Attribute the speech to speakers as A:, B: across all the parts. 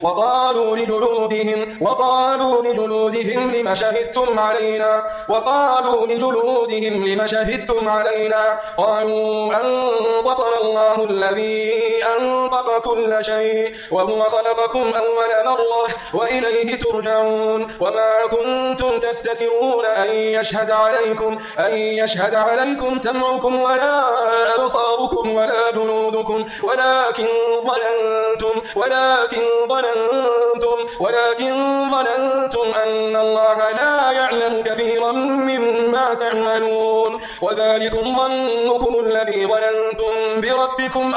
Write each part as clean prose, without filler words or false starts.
A: وقالوا لجلودهم لم شهدتم علينا قالوا أنطقنا الله الذي أنطق كل شيء وهو خلقكم أول مرة وإليه ترجعون وما كنتم تستترون أن يشهد عليكم سمعكم ولا أبصاركم ولا جلودكم ولكن ظننتم أن الله لا يعلم كثيرا مما تعملون وذلكم ظنكم الذي ظننتم بربكم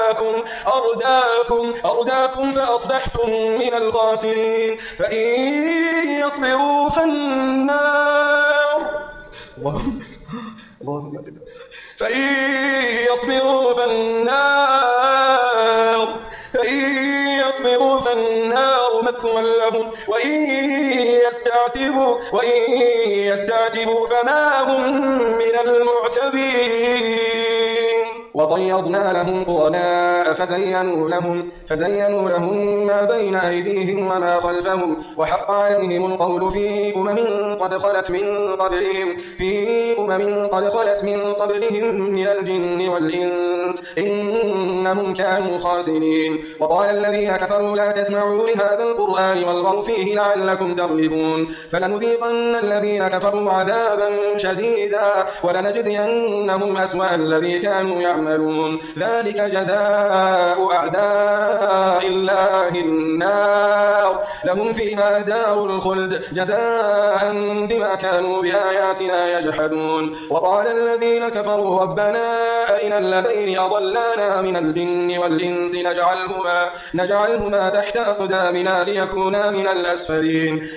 A: أرداكم فأصبحتم من الخاسرين فإن يصبروا فالنار مثوى لهم وإن يستعتبوا فما هم من المعتبين وضيضنا لهم قرناء فزينوا لهم ما بين أيديهم وما خلفهم وحق عليهم القول في أمم قد خلت من قبلهم من الجن والإنس إنهم كانوا خاسرين وقال الذين كفروا لا تسمعوا لهذا القرآن والغوا فيه لعلكم تغلبون فلنذيقن الذين كفروا عذابا شديدا ولنجزينهم أسوأ الذي كانوا يعملون ذلك جزاء أعداء الله النار لهم فيها دار الخلد جزاء بما كانوا بآياتنا يجحدون وقال الذين كفروا ربنا أرنا الذين أضلانا من الجن والإنس نجعلهما تحت أقدامنا ليكونا من الأسفلين